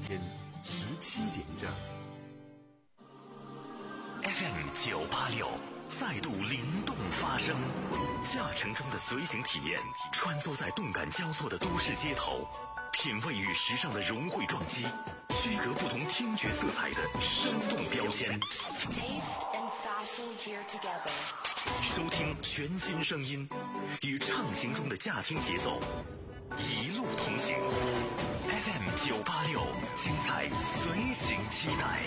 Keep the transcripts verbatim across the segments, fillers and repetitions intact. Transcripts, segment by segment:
天十七点整。 F M 九八六再度灵动发声，驾乘中的随行体验，穿梭在动感交错的都市街头，品味与时尚的融汇撞击，区隔不同听觉色彩的生动标签。收听全新声音，与畅行中的驾听节奏，一路同行。F M 九八六，精彩随行期待。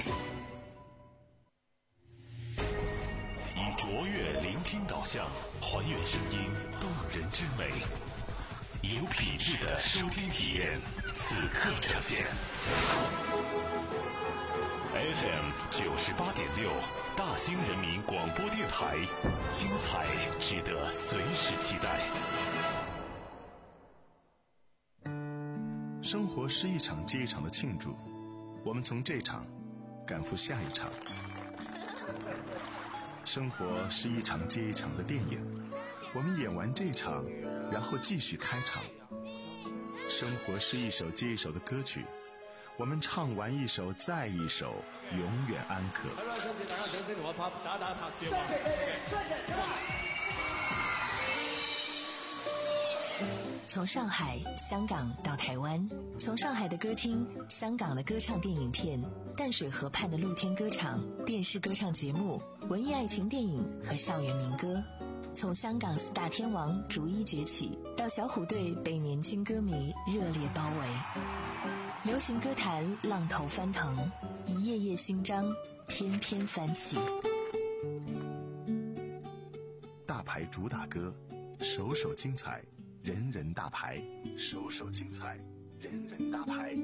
以卓越聆听导向，还原声音动人之美，有品质的收听体验，此刻呈现。F M 九十八点六，大兴人民广播电台，精彩值得随时期待。 生活是一场接一场的庆祝，我们从这场赶赴下一场。生活是一场接一场的电影，我们演完这场，然后继续开场。生活是一首接一首的歌曲，我们唱完一首再一首，永远安可。 从上海、香港到台湾，从上海的歌厅、香港的歌唱电影片、淡水河畔的露天歌场、电视歌唱节目、文艺爱情电影和校园民歌，从香港四大天王逐一崛起，到小虎队被年轻歌迷热烈包围。流行歌坛浪头翻腾，一页页新章翩翩翻起。 大牌主打歌，首首精彩，人人大牌，首首精彩，人人大牌。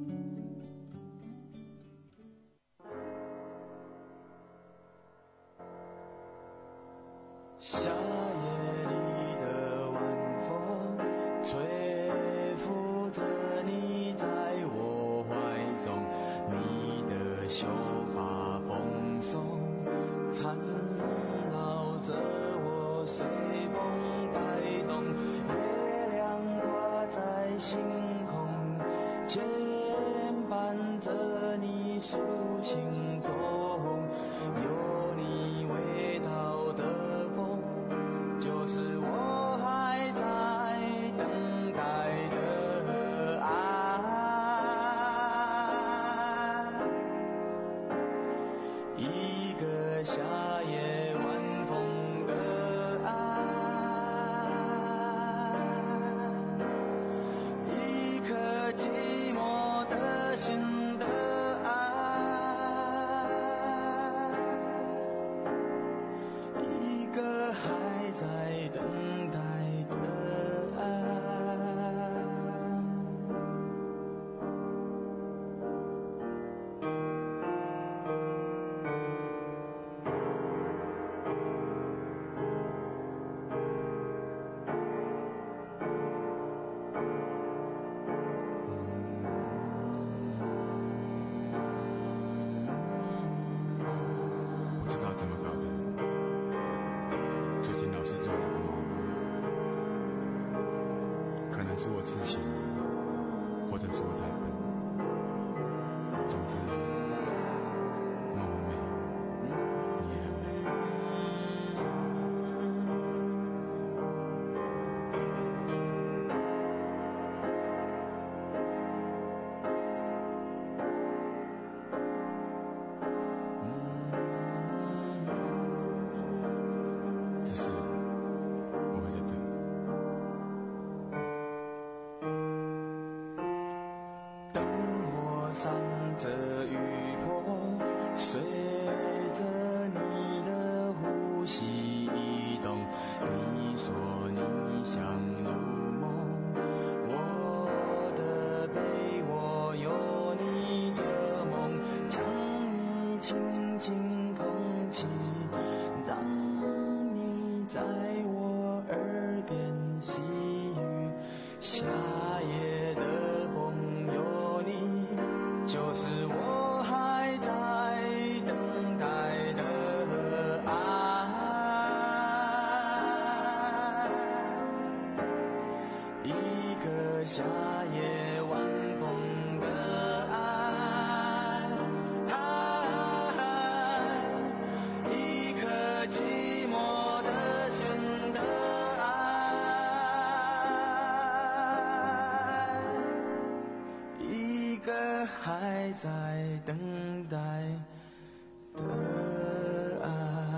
夏夜里的晚风吹拂着你在我怀中，你的秀发蓬松缠绕着我，随风摆动，月亮挂在星空，牵绊着你抒情中，有你味道的风，就是我还在等待的爱，一个夏夜晚风的爱，一颗寂寞的心的爱，一个还在等待的爱。 不知道怎么搞的，最近老是做这个梦，可能是我痴情，或者是我太笨，总之梦很美，你也很美。只是我会在等。 等我闪着雨波，随着你的呼吸移动。你说你想入梦，我的背窝有你的梦，将你轻轻捧起，让你在我耳边细语。夏夜的风有你，就是我还在等还在等待的爱。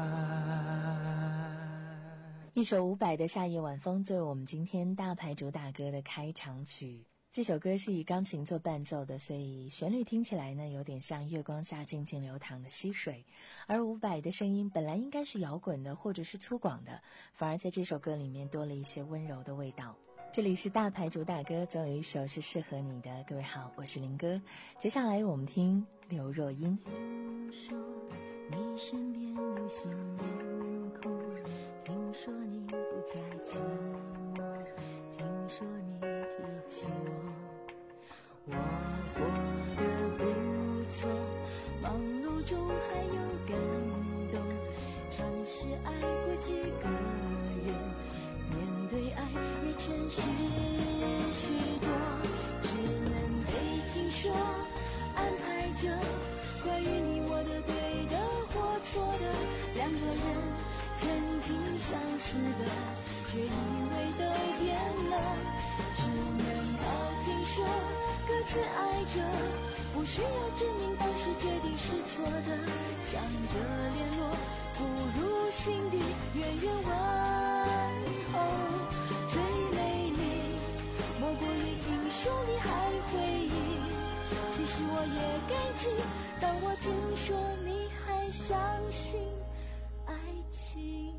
一首伍佰的《夏夜晚风》作为我们今天大牌主打歌的开场曲。这首歌是以钢琴做伴奏的，所以旋律听起来呢有点像月光下静静流淌的溪水，而伍佰的声音本来应该是摇滚的或者是粗犷的，反而在这首歌里面多了一些温柔的味道。这里是大牌主打歌，总有一首是适合你的。各位好，我是林哥，接下来我们听刘若英。 听说你身边有新面孔，听说你不再寂寞，听说你提起我，我过得不错，忙碌中还有感动，尝试爱过几个人，面对爱也诚实许多，只能被听说安排着关于你我的对的或错的，两个人曾经相似的，却以为都变了，只能靠听说各自爱着，不需要证明当时决定是错的，想着联络不如心底远远问候，最美丽莫过于听说你还回忆，其实我也感激，当我听说你还相信爱情。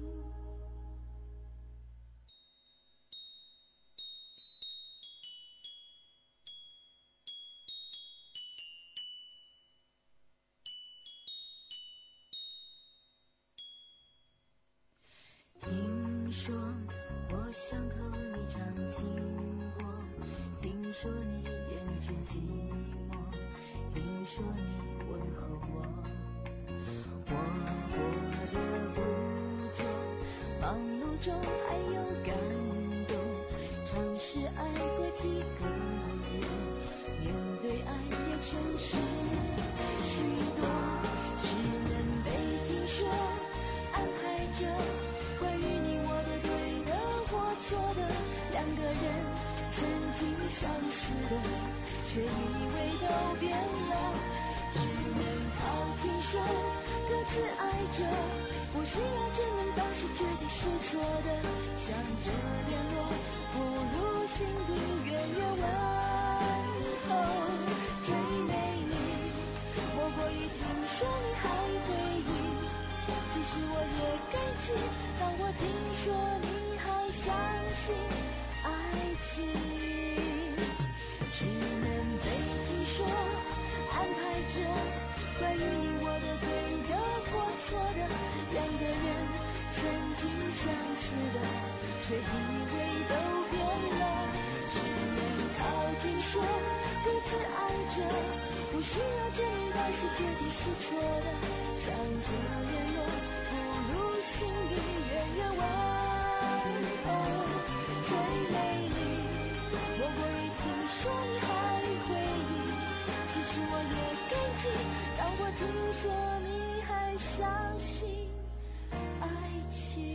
听说我巷口你常经过，听说你厌倦寂寞，听说你问候我，我过得不错，忙碌中还有感动，尝试爱过几个人，面对爱也诚实许多，只能被听说安排着关于你我的对的或错的，两个人曾经相似的，却以为都变了，只能靠听说各自爱着，不需要证明当时决定是错的，想着联络不如心底远远问候，最美丽莫过于听说你还回忆，其实我也感激，当我听说你还相信爱情，只能被听说安排着关于你我的对的或错的，两个人曾经相似的，却以为都变了，只能靠听说各自爱着，不需要证明当时决定是错的，想着联络不如心底远远问候，最美丽莫过于听说你还回忆，其实我也感激，当我听说你还相信爱情。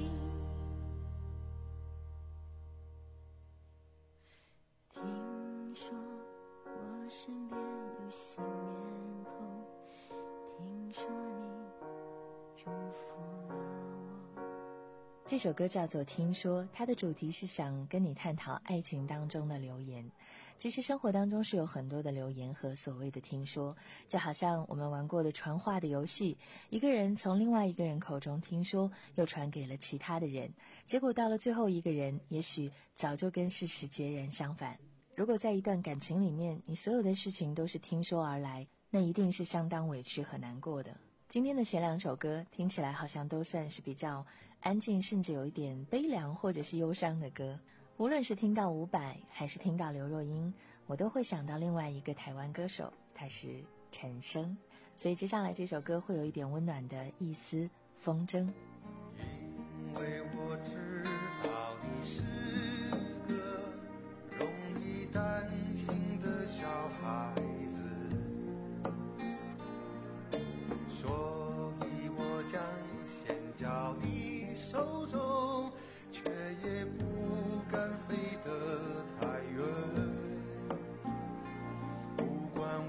听说我身边有新面孔，听说你祝福了我。 这首歌叫做《听说》，它的主题是想跟你探讨爱情当中的流言。其实生活当中是有很多的流言和所谓的听说，就好像我们玩过的传话的游戏，一个人从另外一个人口中听说，又传给了其他的人，结果到了最后一个人，也许早就跟事实截然相反。如果在一段感情里面，你所有的事情都是听说而来，那一定是相当委屈和难过的。今天的前两首歌听起来好像都算是比较安静，甚至有一点悲凉或者是忧伤的歌。无论是听到伍佰还是听到刘若英，我都会想到另外一个台湾歌手，他是陈升。所以接下来这首歌会有一点温暖的意思，风筝。 因为我知道你是个容易担心的小孩子，所以我将线交你手中，却也不敢飞得太远。不管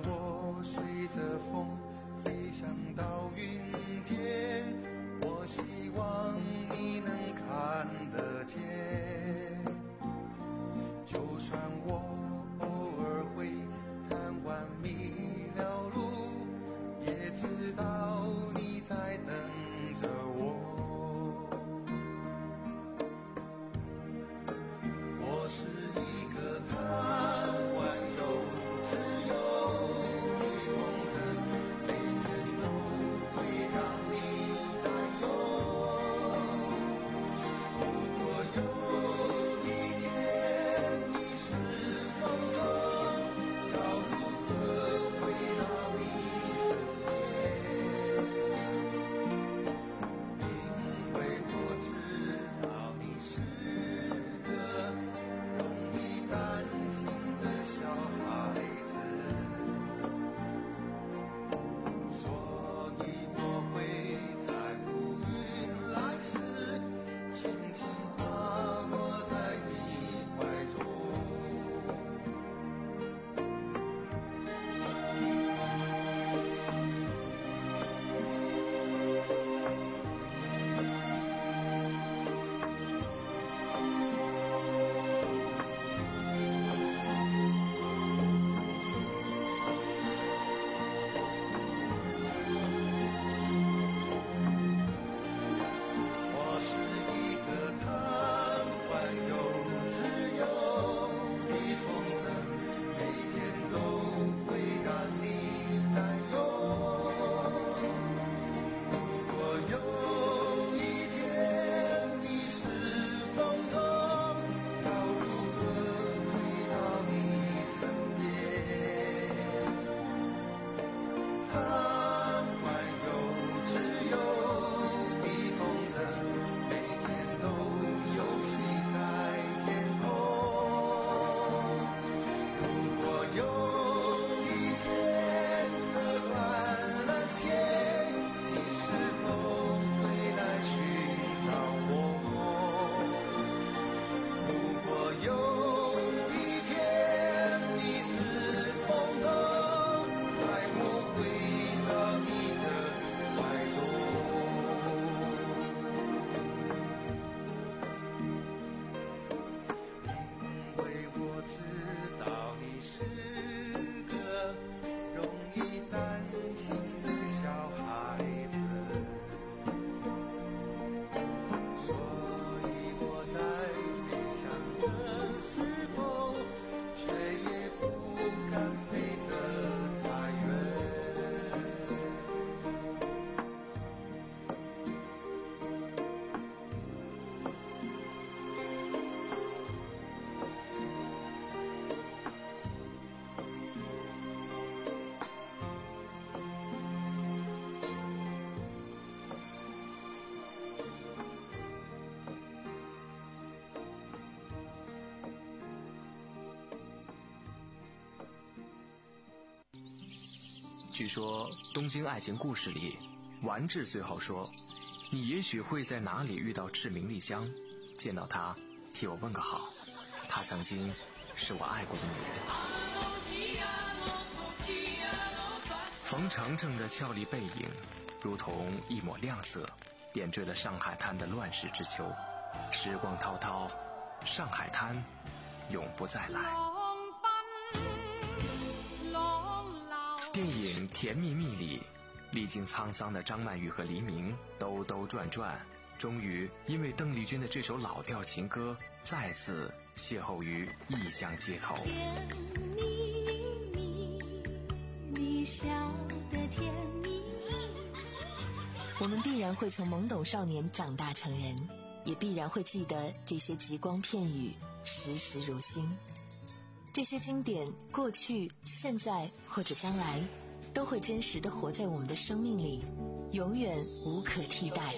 着风飞翔到云间，我希望你能看得见。就算我偶尔会贪玩迷了路，也知道你在等着我。我是一个贪玩又自由的风筝，每天都会让你担忧。如果有一天你是风筝，要如何回到你身边？因为我知道你是个容易担心的小孩子，所以我会在乌云来时，轻轻滑落在你怀中。我是一个贪玩又自由的风筝，每天都会让你担忧。如果有一天你是风筝，要如何回到你身边？贪玩又自由的风筝，每天都游戏在天空。如果有一天车断了线，你是否会来寻找我？如果有一天你是风筝，带我回到你的怀中。因为我知道你是个容易担心的小孩子，所以我在飞翔的时候，却也不敢飞得太远。 据说《东京爱情故事》里，丸治最后说：“你也许会在哪里遇到赤名莉香，见到她，替我问个好。她曾经是我爱过的女人。”冯程程的俏丽背影，如同一抹亮色，点缀了上海滩的乱世之秋。时光滔滔，上海滩永不再来。电影《甜蜜蜜》里，历经沧桑的张曼玉和黎明兜兜转转，终于因为邓丽君的这首老调情歌，再次邂逅于异乡街头。 甜蜜蜜，你笑得甜蜜。 我们必然会从懵懂少年长大成人，也必然会记得这些极光片语，时时如新。这些经典，过去、现在或者将来，都会真实地活在我们的生命里，永远无可替代。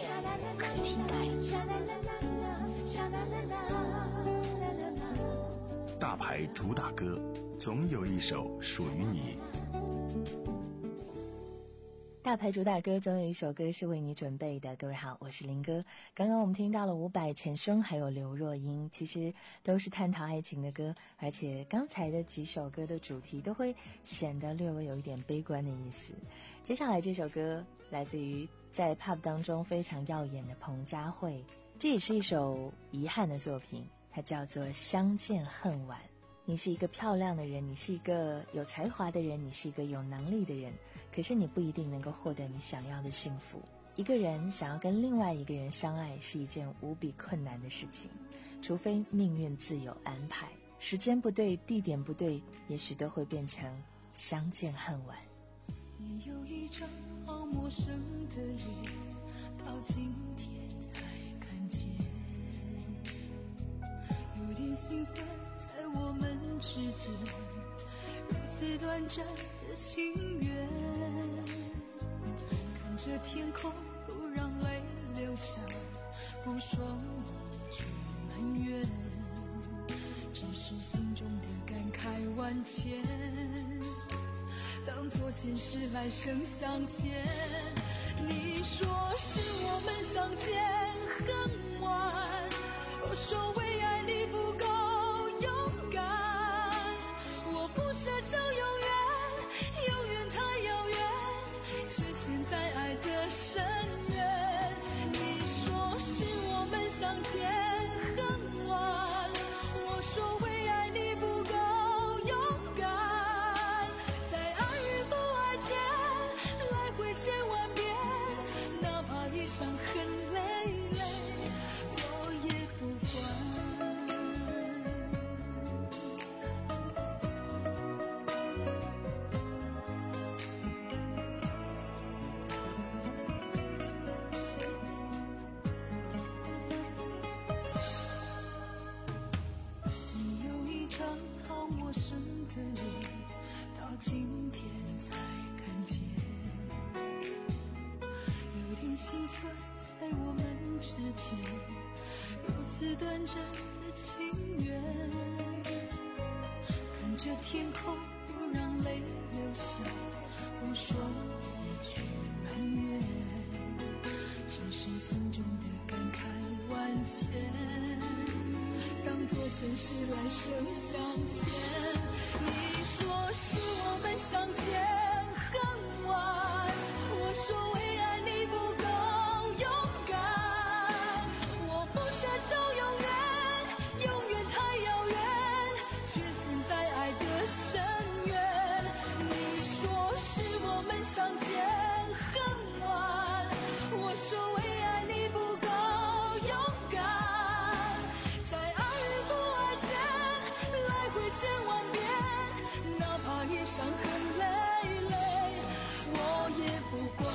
大牌主打歌，总有一首属于你。 大牌主打歌总有一首歌是为你准备的。各位好，我是林哥。刚刚我们听到了伍佰、陈升还有刘若英，其实都是探讨爱情的歌，而且刚才的几首歌的主题都会显得略微有一点悲观的意思。接下来这首歌来自于在 pub 当中非常耀眼的彭佳慧，这也是一首遗憾的作品，它叫做《相见恨晚》。你是一个漂亮的人，你是一个有才华的人，你是一个有能力的人，可是你不一定能够获得你想要的幸福。一个人想要跟另外一个人相爱是一件无比困难的事情，除非命运自有安排，时间不对，地点不对，也许都会变成相见恨晚。 你有一张好陌生的脸，到今天才看见，有点心酸在我们之间，如此短暂的情缘，看着天空不让泪流下，不说一句埋怨，只是心中的感慨万千，当作前世来生相见。你说是我们相见恨晚，我说为爱你不够勇敢，我不奢求永远，永远太遥远，却陷在爱的深渊。你说是我们相见恨晚，我说为爱你不够勇敢，在爱与不爱间来回千万遍，哪怕一伤痕累累，我也不管。你有一张好陌生的脸，到今天才看见，有点心酸在我们之间，如此短暂的情缘，看着天空不让泪流下，不说一句埋怨，只是心中的感慨万千，当作前世来生相见。你说是我们相见恨晚，我说为爱你不够勇敢，我不奢求永远，永远太遥远，却陷在爱的深渊。你说是我们相见恨晚，我说为爱你不够勇敢，在爱与不爱间来回千万遍，哪怕一伤痕累累，我也不管。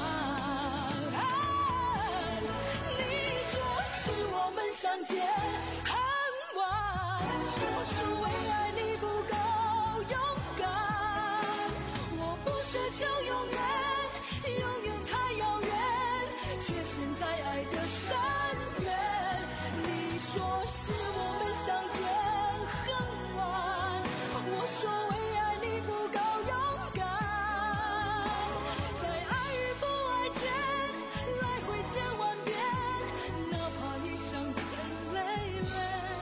你说是我们相见恨晚，我说为爱你不够勇敢，我不奢求永远，永远太遥远，却陷在爱的深渊。你说是我们相见恨晚，我说为爱你不够勇敢，在爱与不爱间来回千万遍，哪怕一伤痕累累，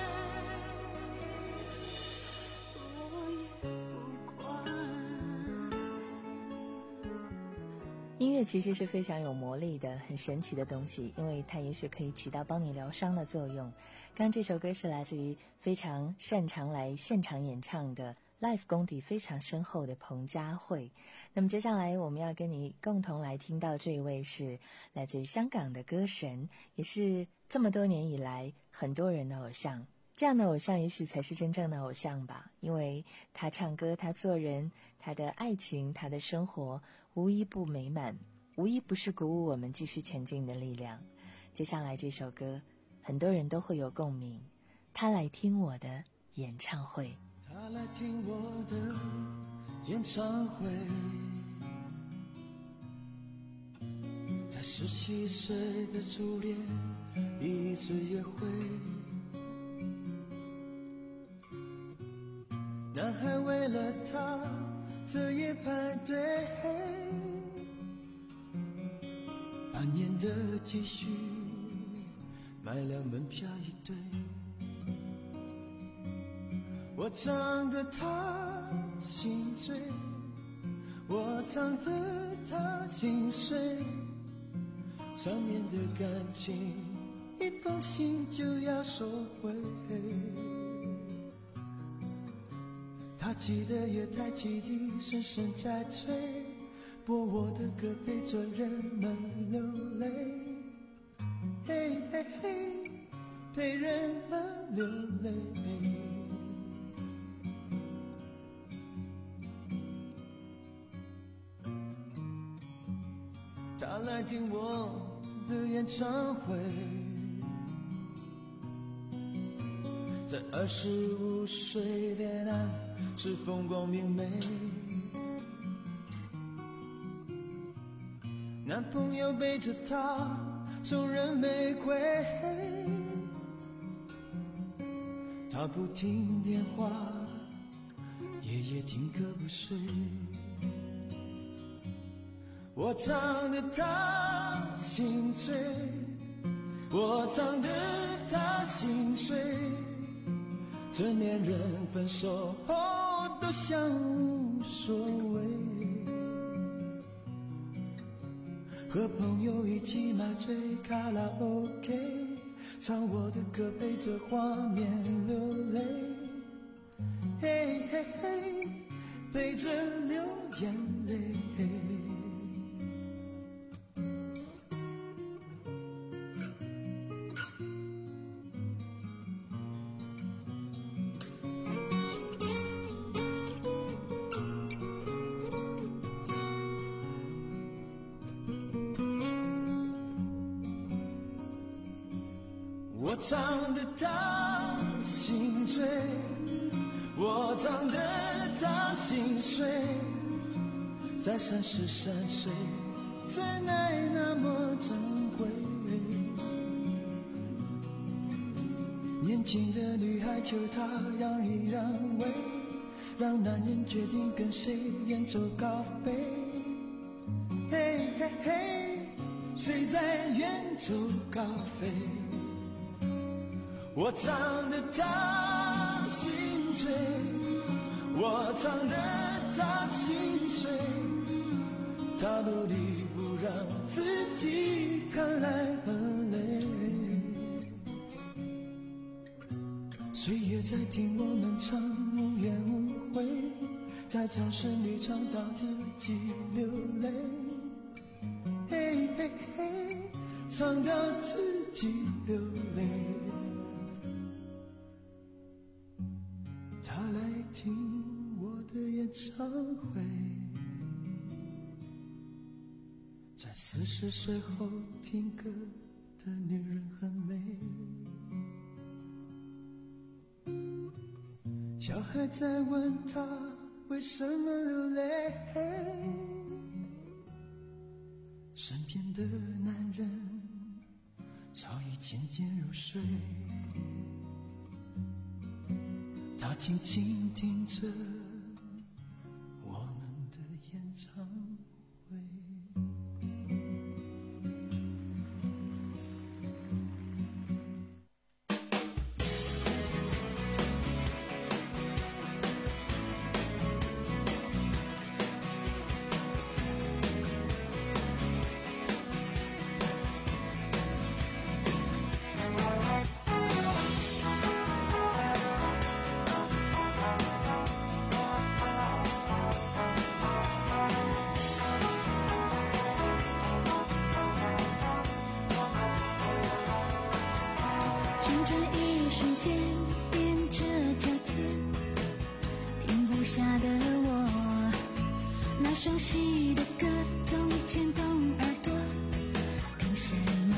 我也不管。 音乐其实是非常有魔力的，很神奇的东西，因为它也许可以起到帮你疗伤的作用。刚这首歌是来自于非常擅长来现场演唱的 live 功底非常深厚的彭佳慧。那么接下来我们要跟你共同来听到这一位是来自于香港的歌神，也是这么多年以来很多人的偶像。这样的偶像也许才是真正的偶像吧，因为他唱歌，他做人，他的爱情，他的生活无一不美满，无一不是鼓舞我们继续前进的力量。接下来这首歌很多人都会有共鸣，他来听我的演唱会。 他来听我的演唱会，在十七岁的初恋一次约会，男孩为了她彻夜排队， 半年的积蓄买了门票一对，我唱得他心醉，我唱得他心碎，三年的感情一封信就要收回，他记得也太汽笛声声在催，播我的歌陪着人们流泪，嘿嘿嘿，陪人们流泪。他来听我的演唱会，在二十五岁恋爱是风光明媚，男朋友背着她送人玫瑰，她不听电话，夜夜听歌不睡，我唱得她心醉，我唱得她心碎，成年人分手后都像无所谓，和朋友一起买醉卡拉 OK， 唱我的歌陪着画面流泪，嘿嘿嘿，陪着流眼泪。我唱得她心醉，我唱得她心碎，在三十三岁，真爱那么珍贵，年轻的女孩求她让一让位，让男人决定跟谁远走高飞，嘿嘿嘿，谁在远走高飞，我唱得她心醉，我唱得她心碎，她努力不让自己看来很累，岁月在听我们唱无怨无悔，在掌声里唱到自己流泪，嘿嘿嘿，唱到自己流泪，他来听我的演唱会，在四十岁后听歌的女人很美，小孩在问他为什么流泪，身边的男人早已渐渐入睡，他静静听着我们的演唱会。 熟悉的歌总牵动耳朵，凭什么？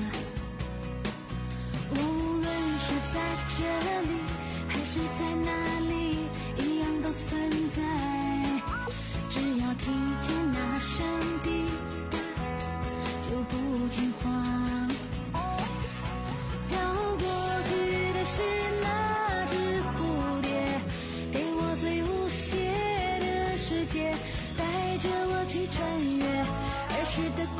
我无论是在这里还是在哪里，一样都存在。只要听见那声滴答，就不惊慌。飘过去的是那只蝴蝶，给我最无邪的世界。带着我去穿越儿时的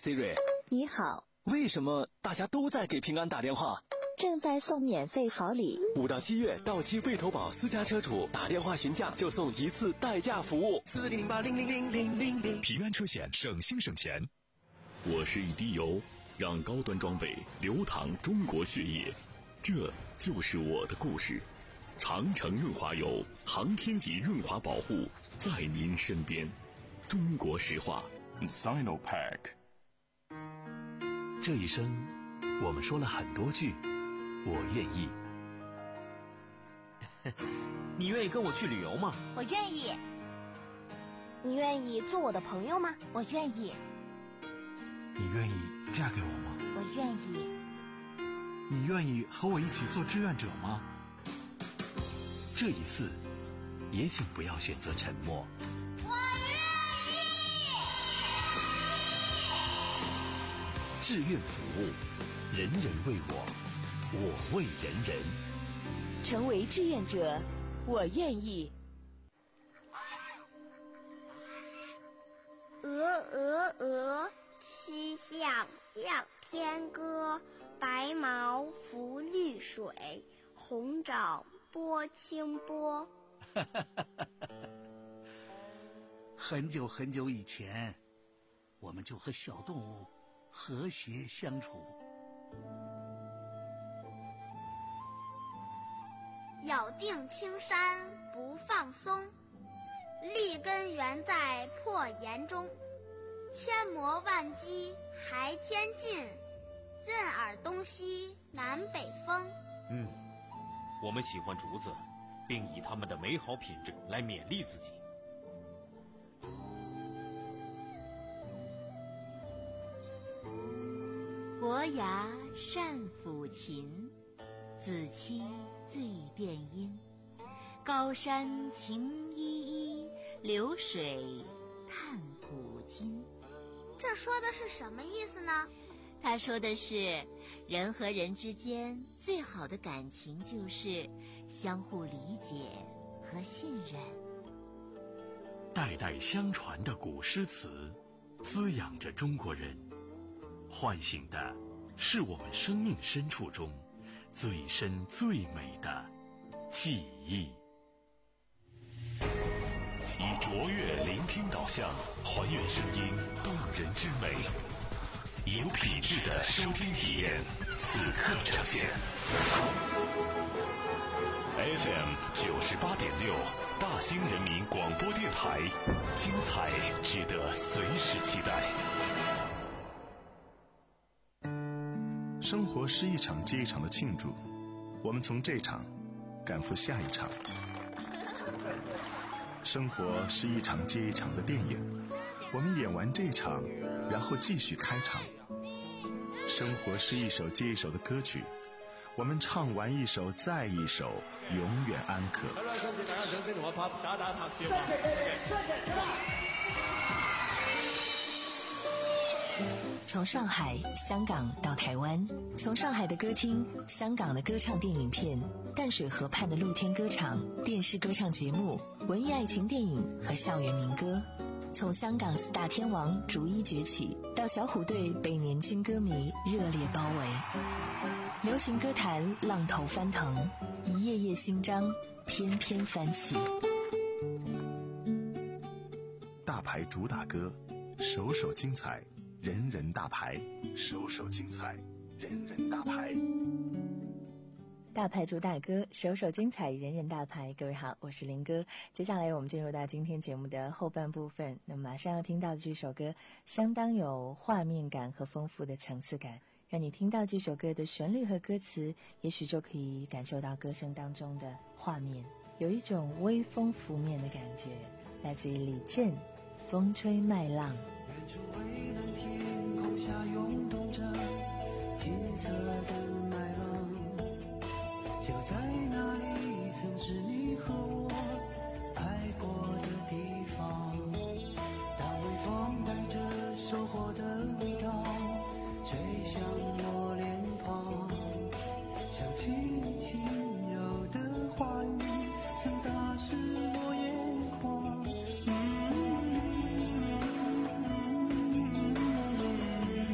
Siri。 你好。 为什么大家都在给平安打电话？ 正在送免费好礼。 五到七月，到期未投保私家车主打电话询价就送一次代驾服务。 四零八零零零零零零，平安车险，省心省钱。我是一滴油，让高端装备流淌中国血液，这就是我的故事。长城润滑油，航天级润滑保护，在您身边。中国石化 Sinopack。 这一生我们说了很多句我愿意。 你愿意跟我去旅游吗？ 我愿意。你愿意做我的朋友吗？我愿意。 你愿意嫁给我吗？ 我愿意。 你愿意和我一起做志愿者吗？ 这一次也请不要选择沉默。 我愿意。 志愿服务，人人为我，我为人人。 成为志愿者，我愿意。 鹅鹅鹅，曲项向天歌。白毛浮绿水，红掌拨清波。 很久很久以前，我们就和小动物和谐相处。 咬定青山不放松，立根原在破岩中。千磨万击还天进，任尔东西南北风。 嗯，我们喜欢竹子，并以它们的美好品质来勉励自己。 伯牙善抚琴，子期醉殿音。高山晴依依，流水叹古今。 这说的是什么意思呢？ 他说的是，人和人之间最好的感情就是相互理解和信任。 代代相传的古诗词，滋养着中国人，唤醒的是我们生命深处中最深最美的记忆。以卓越聆听导向，还原声音动人之美，有品质的收听体验，此刻呈现。F M 九十八点六，大兴人民广播电台，精彩值得随时期待。 生活是一场接一场的庆祝，我们从这场赶赴下一场。生活是一场接一场的电影，我们演完这场，然后继续开场。生活是一首接一首的歌曲，我们唱完一首再一首，永远安可。 从上海、香港到台湾，从上海的歌厅、香港的歌唱电影片、淡水河畔的露天歌场、电视歌唱节目、文艺爱情电影和校园民歌，从香港四大天王逐一崛起，到小虎队被年轻歌迷热烈包围，流行歌坛浪头翻腾，一页页新章翩翩翻起。 大牌主打歌，首首精彩，人人大牌，首首精彩，人人大牌。 大牌主打歌，首首精彩，人人大牌。各位好，我是林哥。接下来我们进入到今天节目的后半部分。那么马上要听到的这首歌，相当有画面感和丰富的层次感。让你听到这首歌的旋律和歌词，也许就可以感受到歌声当中的画面，有一种微风拂面的感觉。来自于李健，《风吹麦浪》。 远处蔚蓝天空下涌动着金色的麦浪，就在那里曾是你和我爱过的地方。当微风带着收获的味道吹向我脸庞，想起你轻柔的话语曾打湿我眼眶。嗯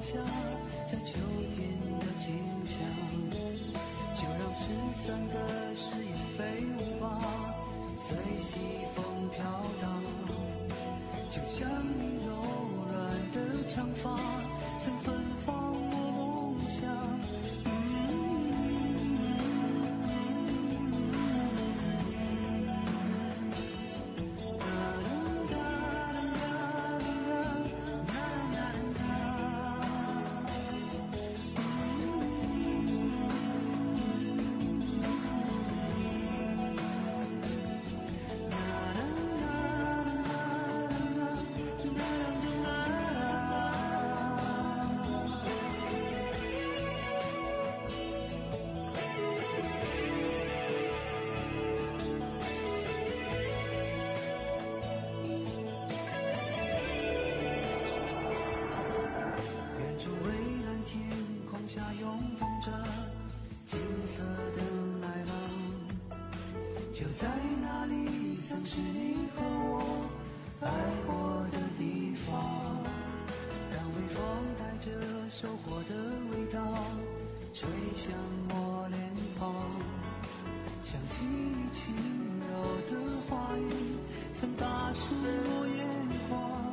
下这秋天的景象，就让失散的誓言飞舞吧，随西风飘荡，就像你柔软的长发曾芬芳我梦想。就在那里，曾是你和我爱过的地方，让微风带着收获的味道吹向我脸庞，想起你轻柔的话语曾打湿我眼眶。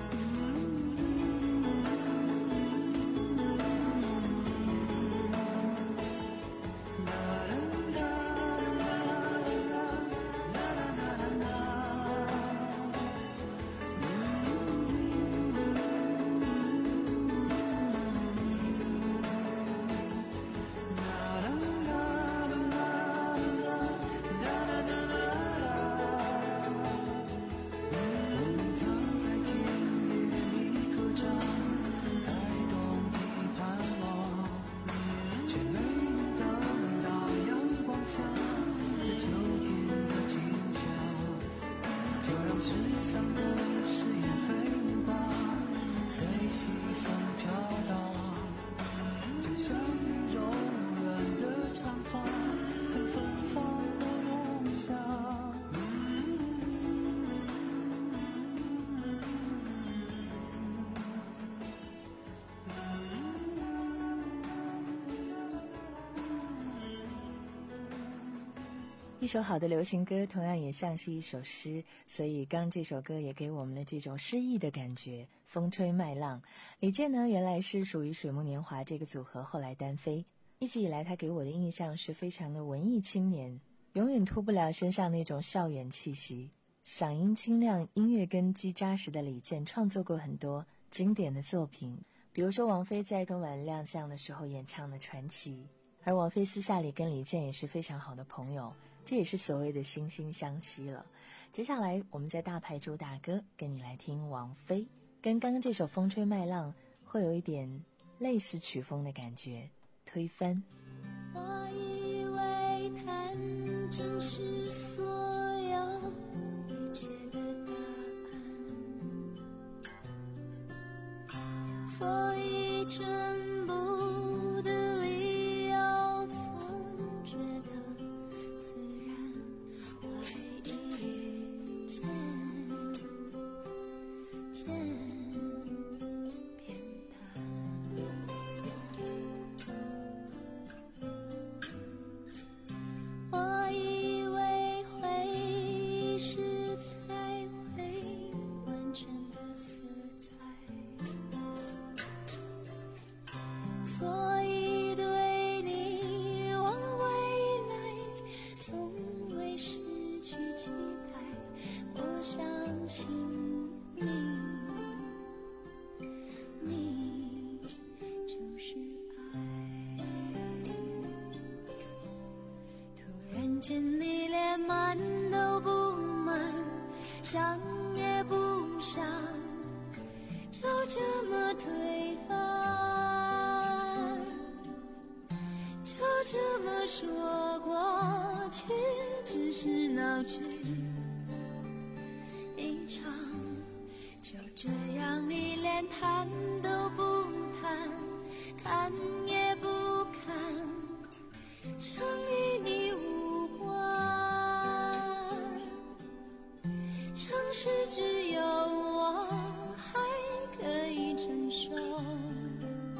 一首好的流行歌同样也像是一首诗，所以刚这首歌也给我们了这种诗意的感觉。风吹麦浪，李健呢原来是属于水木年华这个组合，后来单飞。一直以来他给我的印象是非常的文艺青年，永远脱不了身上那种校园气息。嗓音清亮，音乐根基扎实的李健创作过很多经典的作品，比如说王菲在春晚亮相的时候演唱的《传奇》，而王菲私下里跟李健也是非常好的朋友，这也是所谓的惺惺相惜了。接下来我们在大牌主打歌跟你来听王菲，跟刚刚这首风吹麦浪会有一点类似曲风的感觉，推翻。 我以为弹正是所有一切的答案，所以全部的理由总觉得自然，怀疑渐渐变淡。我以为回忆是才会完全的色彩，所以对你往未来从未失去期待。我相信你，你就是爱。突然间你连满都不满，想也不想，就这么推翻，就这么说过去只是闹剧一场，就这样你连谈都不谈，看也不看，像与你无关。像是只有我还可以承受，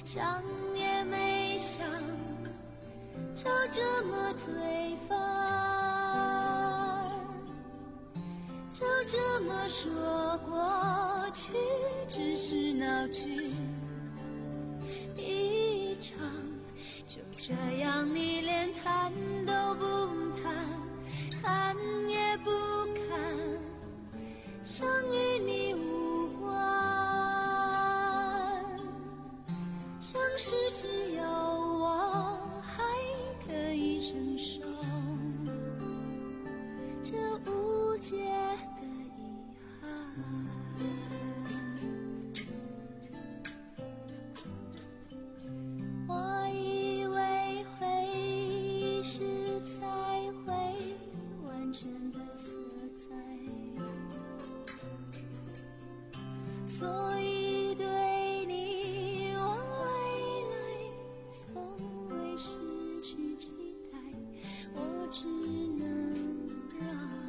想也没想就这么推翻，就这么说过去只是闹剧一场，就这样你连谈都不谈，看也不看，像与你无关，像是只有我还可以承受这无解的遗憾。我以为回忆是才会完全的色彩，所以对你我未来从未失去期待，我只能让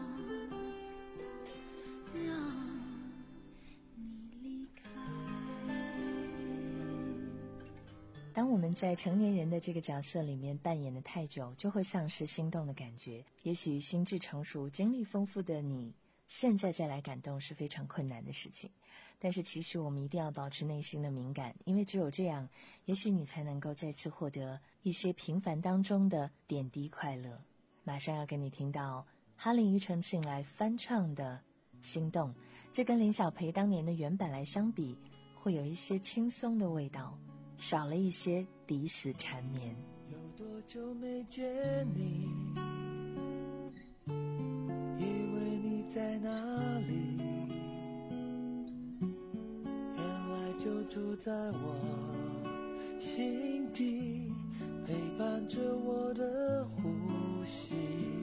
让你离开。 当我们在成年人的这个角色里面扮演的太久，就会丧失心动的感觉。也许心智成熟、经历丰富的你，现在再来感动是非常困难的事情。但是其实我们一定要保持内心的敏感，因为只有这样，也许你才能够再次获得一些平凡当中的点滴快乐。马上要跟你听到哈林庾澄庆来翻唱的《心动》，这跟林小培当年的原版来相比，会有一些轻松的味道，少了一些抵死缠绵。 有多久没见你，以为你在哪里，原来就住在我心底，陪伴着我的呼吸。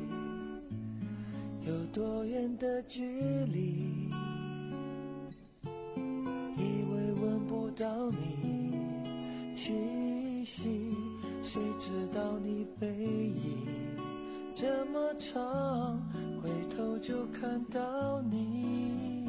有多远的距离，以为闻不到你气息，谁知道你背影这么长，回头就看到你。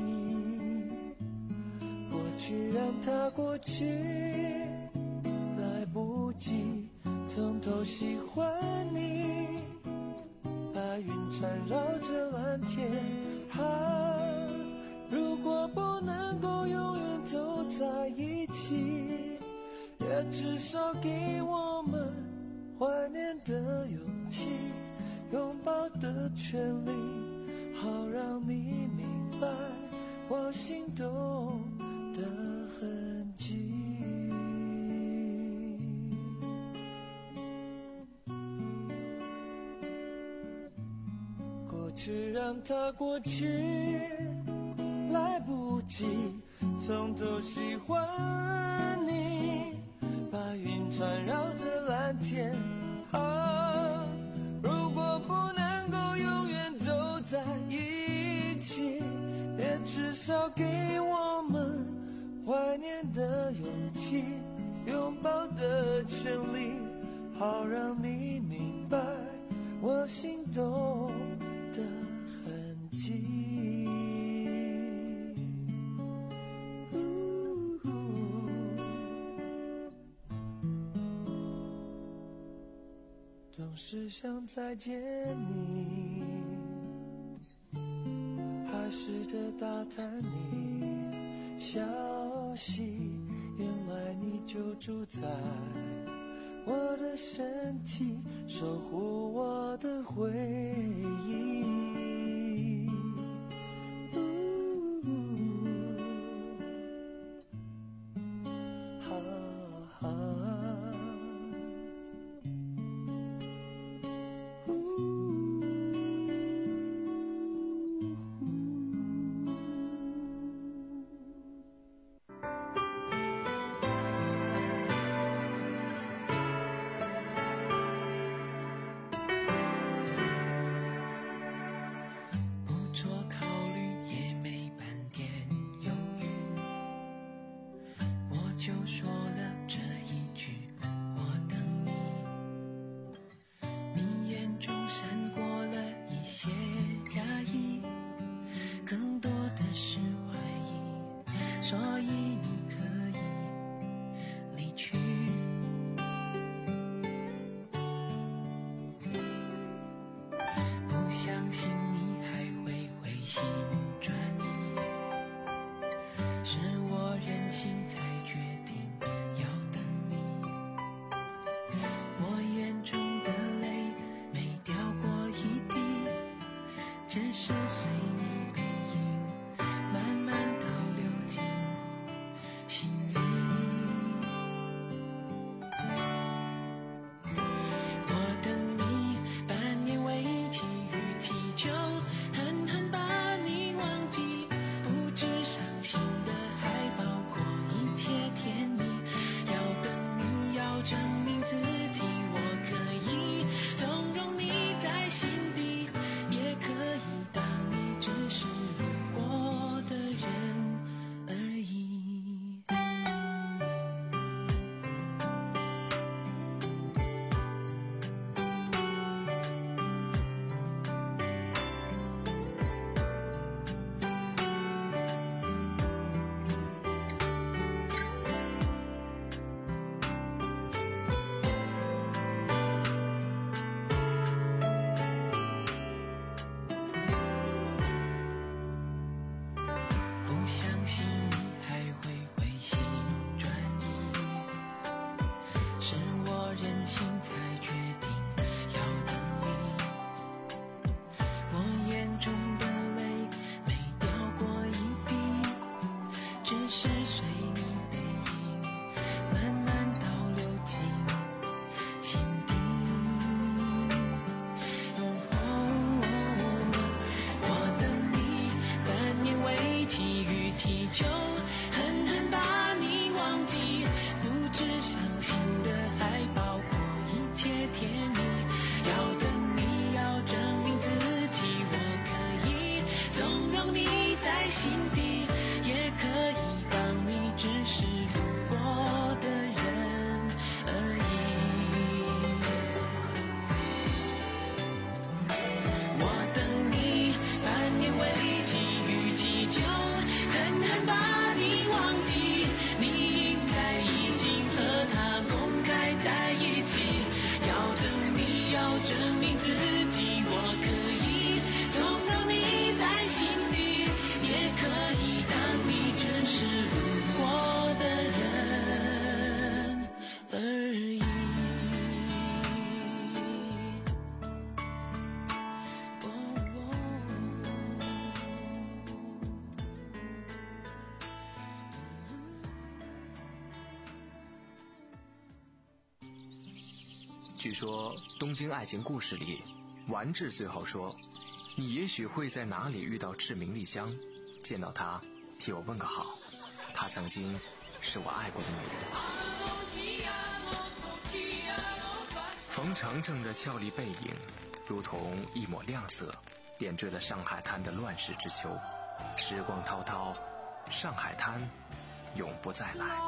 过去让它过去，来不及从头喜欢你。白云缠绕着蓝天，啊，如果不能够永远走在一起，也至少给我们怀念的勇气，拥抱的权利，好让你明白我心动的痕迹。过去让它过去，来不及从头喜欢你。白云缠绕着蓝天，啊，如果不能够永远走在一起，也至少给我们怀念的勇气，拥抱的权利，好让你明白我心动的痕迹。总是想再见你，还试着打探你消息，原来你就住在我的身体，守护我的回忆。就说了这一句我等你，你眼中闪过了一些压抑，更多的是怀疑，所以你可以离去。 相信你还会回心转意，是我任性才决定要等你。我眼中的泪没掉过一滴，只是随你背影慢慢倒流进心里。我等你半年为期与祈求，狠狠把你忘记，不止伤心的还包括一切甜蜜。要等你要证明自己，我可以纵容你在心底，也可以当你只是路过的人而已。不相信你还会回心转意，是我任性才决定要等你。我眼中的泪没掉过一滴，只是随你背影慢慢倒流进心底。我等你半年为期与祈求，狠狠把你忘记，不止伤心的还包括一切甜蜜。要等你要证明自己，我可以纵容你在心底，也可以当你只是路过的人而已。我等你半年为期与祈求，狠狠把你忘记，你应该已经和他公开在一起。要等你要证明自己，我可以纵容你在心底，也可以当你只是路过的人而已。 据说《东京爱情故事》里，丸治最后说：“你也许会在哪里遇到志明丽香，见到她，替我问个好。她曾经是我爱过的女人。”冯程程的俏丽背影，如同一抹亮色，点缀了上海滩的乱世之秋。时光滔滔，上海滩永不再来。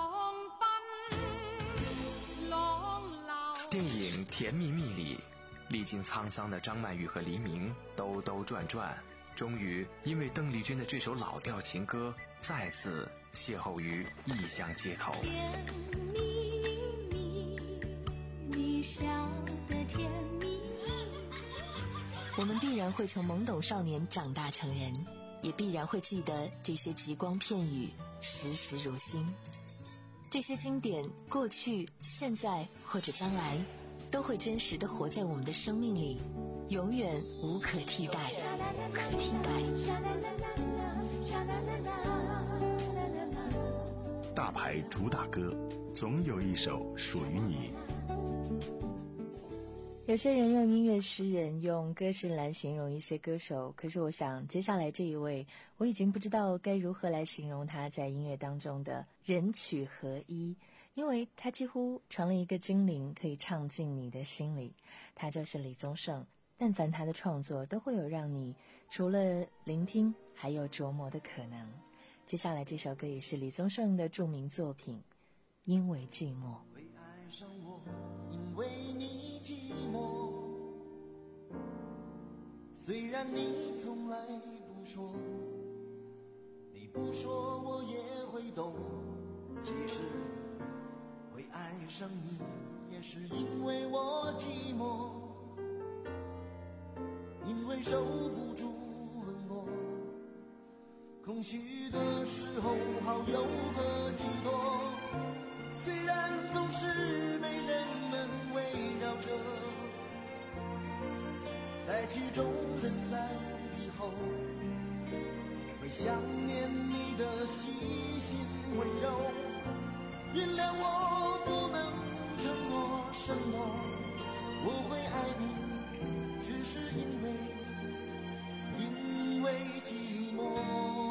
电影《甜蜜蜜》里，历经沧桑的张曼玉和黎明兜兜转转，终于因为邓丽君的这首老调情歌，再次邂逅于异乡街头。 甜蜜蜜，你笑得甜蜜蜜。 我们必然会从懵懂少年长大成人，也必然会记得这些极光片语，时时如新。这些经典，过去、现在或者将来，都会真实地活在我们的生命里，永远无可替代。 大牌主打歌，总有一首属于你。 有些人用音乐诗人、用歌声来形容一些歌手，可是我想接下来这一位，我已经不知道该如何来形容他在音乐当中的人曲合一，因为他几乎成了一个精灵，可以唱进你的心里。他就是李宗盛，但凡他的创作都会有让你除了聆听还有琢磨的可能。接下来这首歌也是李宗盛的著名作品《因为寂寞》。 会爱上我，因为你寂寞，虽然你从来不说，你不说我也会懂。其实会爱上你，也是因为我寂寞。 因为守不住冷落，空虚的时候好有个寄托，虽然总是被人们围绕着，在曲终人散以后，会想念你的细心温柔。原谅我不能承诺什么，我会爱你，只是因为因为寂寞。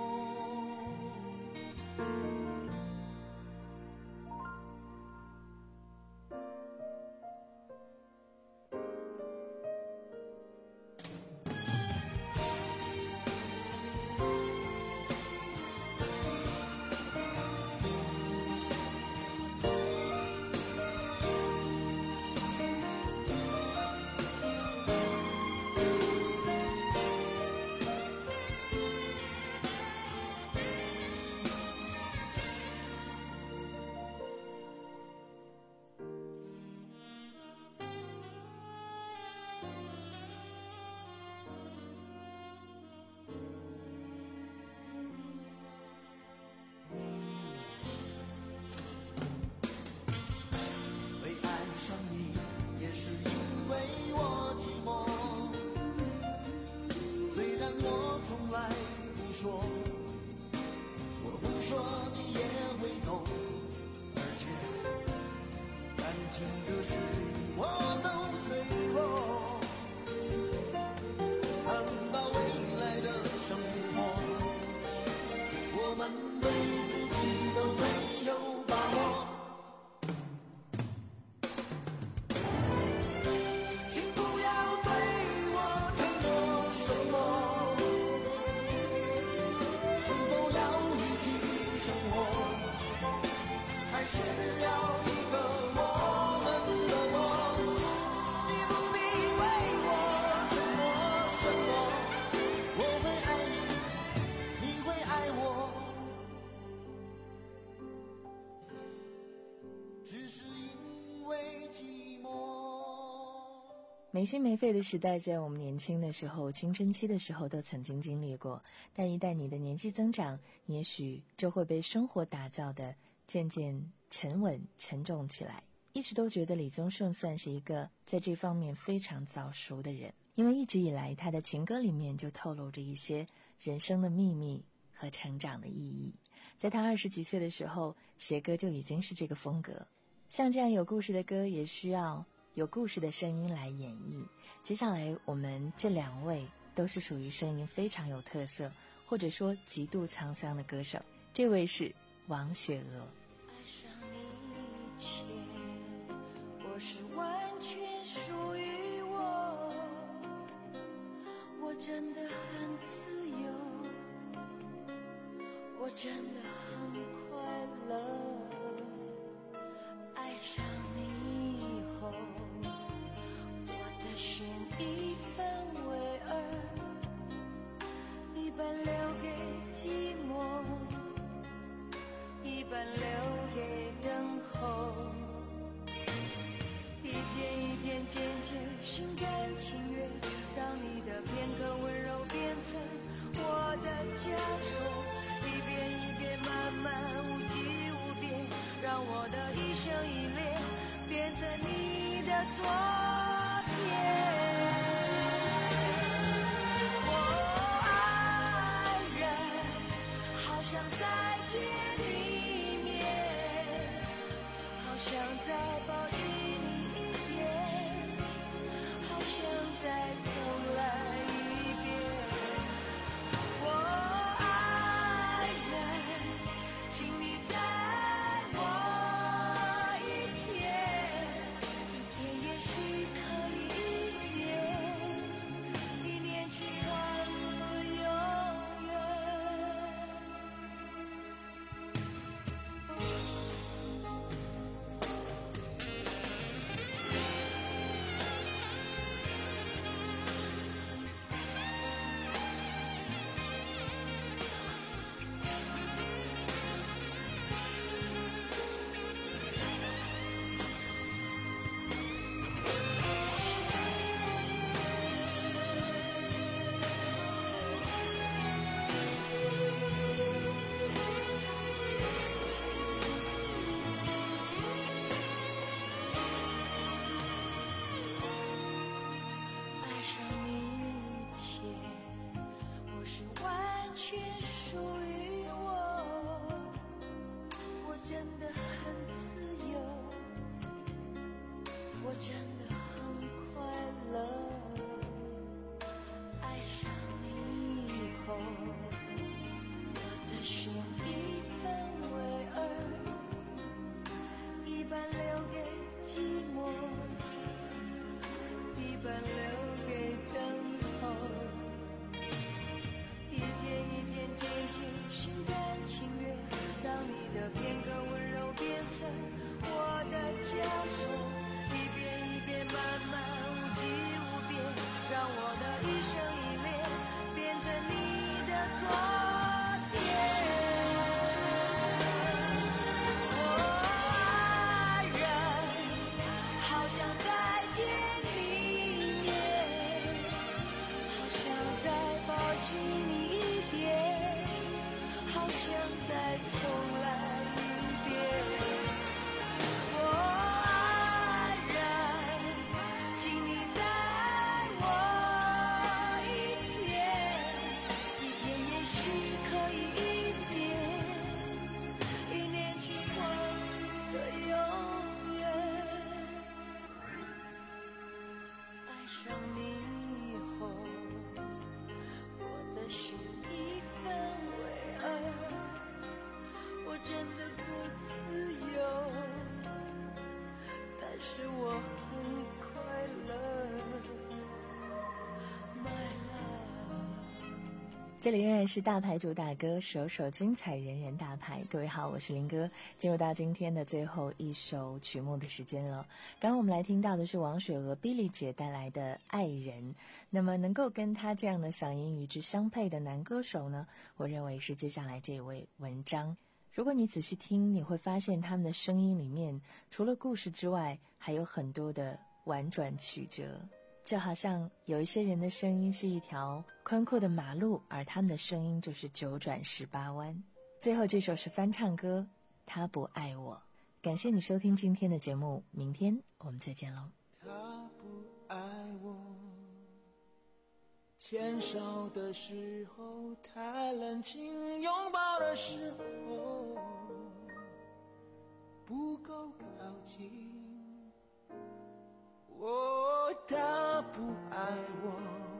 没心没肺的时代，在我们年轻的时候、青春期的时候都曾经经历过，但一旦你的年纪增长，你也许就会被生活打造的渐渐沉稳沉重起来。一直都觉得李宗盛算是一个在这方面非常早熟的人，因为一直以来他的情歌里面就透露着一些人生的秘密和成长的意义。在他二十几岁的时候，写歌就已经是这个风格。像这样有故事的歌，也需要有故事的声音来演绎。接下来我们这两位都是属于声音非常有特色，或者说极度沧桑的歌手。这位是王雪娥。 爱上你一切，我是完全属于我，我真的很自由，我真的很快乐。爱上你以后，我的心一分为二，一半留给寂寞，一半留给等候。一天一天渐渐心甘情愿，让你的片刻温柔变成我的枷锁，一遍一遍慢慢无际无边，让我的一生一恋变成你的昨天。我爱人，好想再见你一面，好想再抱紧你一点，好想再重来一遍。我爱人，请你在我一天，一天也许我真的很快乐，爱上你以后，我的心一分为二，一半留给寂寞，一半留给等候。一天一天渐渐心甘情愿，让你的片刻温柔变成我的枷锁，一遍一遍慢慢无际无边，让我的一生一恋变成你的昨天。我爱人，好想再见你一面，好想再抱紧你一点，好想再重来一遍。 这里仍然是大牌主打歌，首首精彩，人人大牌。各位好，我是林哥，进入到今天的最后一首曲目的时间了。刚刚我们来听到的是王雪娥 Billy 姐带来的《爱人》。那么能够跟她这样的嗓音与之相配的男歌手呢，我认为是接下来这位文章。如果你仔细听，你会发现他们的声音里面除了故事之外，还有很多的婉转曲折。就好像有一些人的声音是一条宽阔的马路，而他们的声音就是九转十八弯。最后这首是翻唱歌，他不爱我。感谢你收听今天的节目，明天我们再见喽。 他不爱我，牵手的时候太冷清，拥抱的时候不够靠近。哦，他不爱我，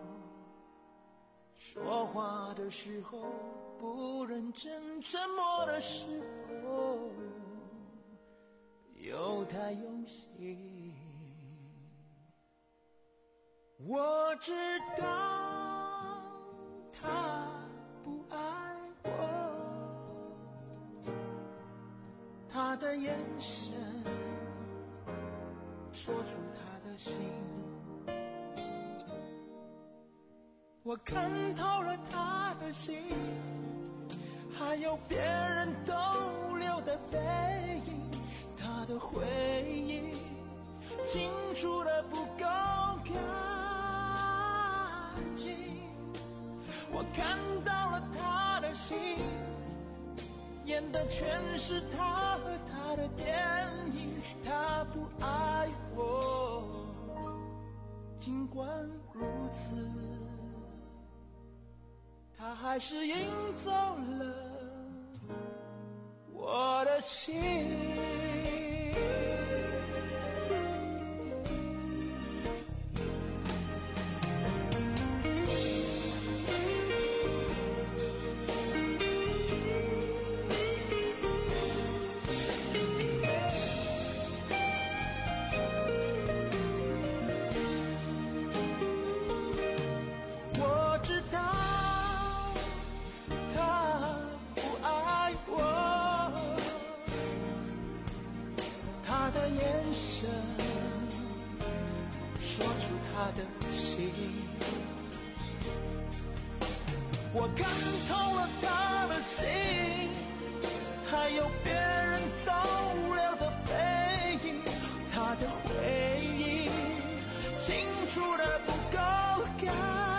说话的时候不认真，沉默的时候又太用心。我知道他不爱我，他的眼神说出他的心，我看透了他的心，还有别人逗留的背影，他的回忆清楚的不够干净。我看到了他的心，演的全是他和他的电影。他不爱我，尽管如此，他还是赢走了我的心。我看透了他的心，还有别人逗留的背影，他的回忆清楚的不够干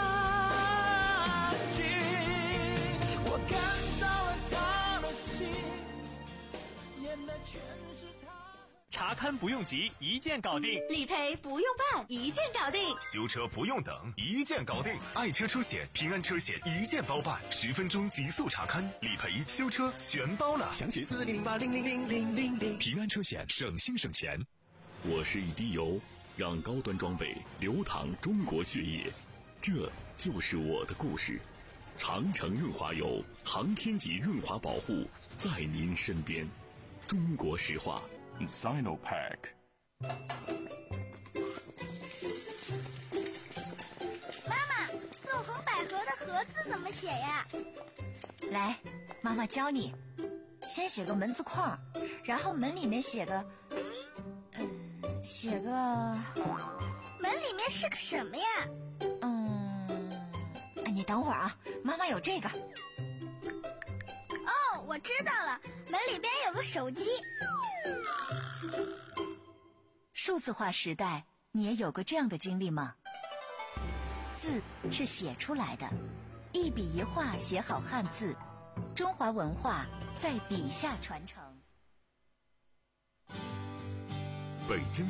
净。我看到了他的心，演的全是他。 查勘不用急，一键搞定； 理赔不用办，一键搞定； 修车不用等，一键搞定。爱车出险，平安车险一键包办，十分钟极速查勘，理赔、修车全包了。详询四零零八零零零零零零。平安车险，省心省钱。 我是一滴油， 让高端装备流淌中国血液，这就是我的故事。长城润滑油，航天级润滑保护，在您身边。中国石化 Sinopec。 妈妈，纵横捭阖的阖字怎么写呀？ 来，妈妈教你。先写个门字框，然后门里面写个嗯写个门里面是个什么呀？ 嗯哎，你等会儿啊，妈妈有这个。 哦，我知道了，门里边有个手机。 数字化时代，你也有过这样的经历吗？字是写出来的，一笔一画写好汉字，中华文化在笔下传承。 北京